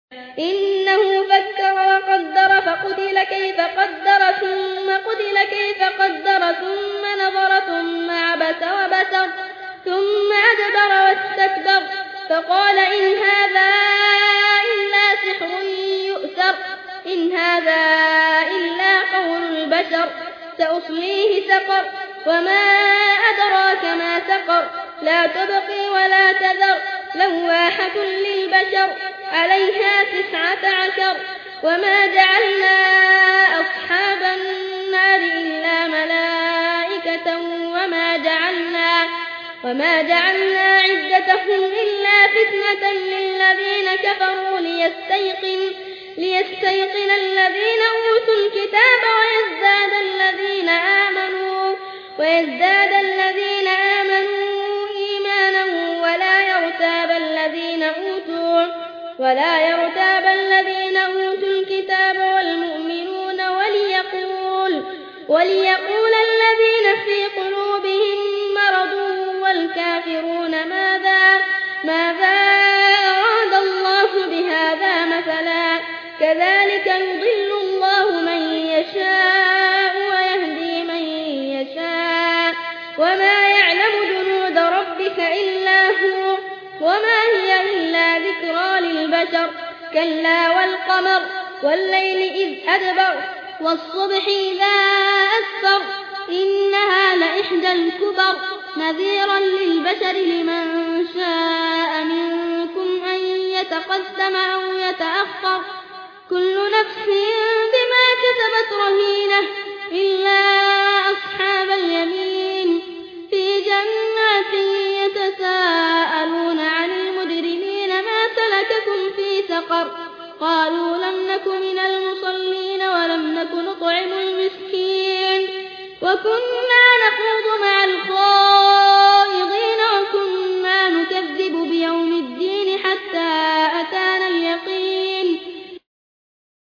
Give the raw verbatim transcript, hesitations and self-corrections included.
إنه فكر وقدر فقتل كيف قدر ثم قتل كيف قدر ثم نظر ثم عبس وبسر ثم أدبر واستكبر فقال إن هذا إلا سحر يؤثر إن هذا إلا قول البشر سأصليه سقر وما أدراك ما سقر لا تبقي ولا تذر لواحة للبشر عليها تسعة عشر وما جعلنا أصحاب النار إلا ملائكة وما جعلنا وما جعلنا عدتهم إلا فتنة للذين كفروا ليستيقن ليستيقن الذين أوتوا الكتاب ويزداد الذين آمنوا ويزداد الذين آمنوا إيمانا ولا يرتاب الذين أوتوا ولا يرتاب الذين أوتوا الكتاب والمؤمنون وليقول وليقول الذين في قلوبهم مرض والكافرون ماذا ماذا أراد الله بهذا مثلا كذلك يضل الله من يشاء ويهدي من يشاء وما يعلم جنود ربك إلا هو وما هي إلا ذكرى للبشر كلا والقمر والليل إذ أدبر والصبح إذا أسفر إنها لإحدى الكبر نذيرا للبشر لمن شاء منكم أن يتقدم أو يتأخر كل نفس بما كسبت رهينة إلا أصحاب اليمين في جنات يتساءلون عن المجرمين ما سلككم في سقر قالوا لم نك من المصلين ولم نك نطعم المسكين وكنا نخوض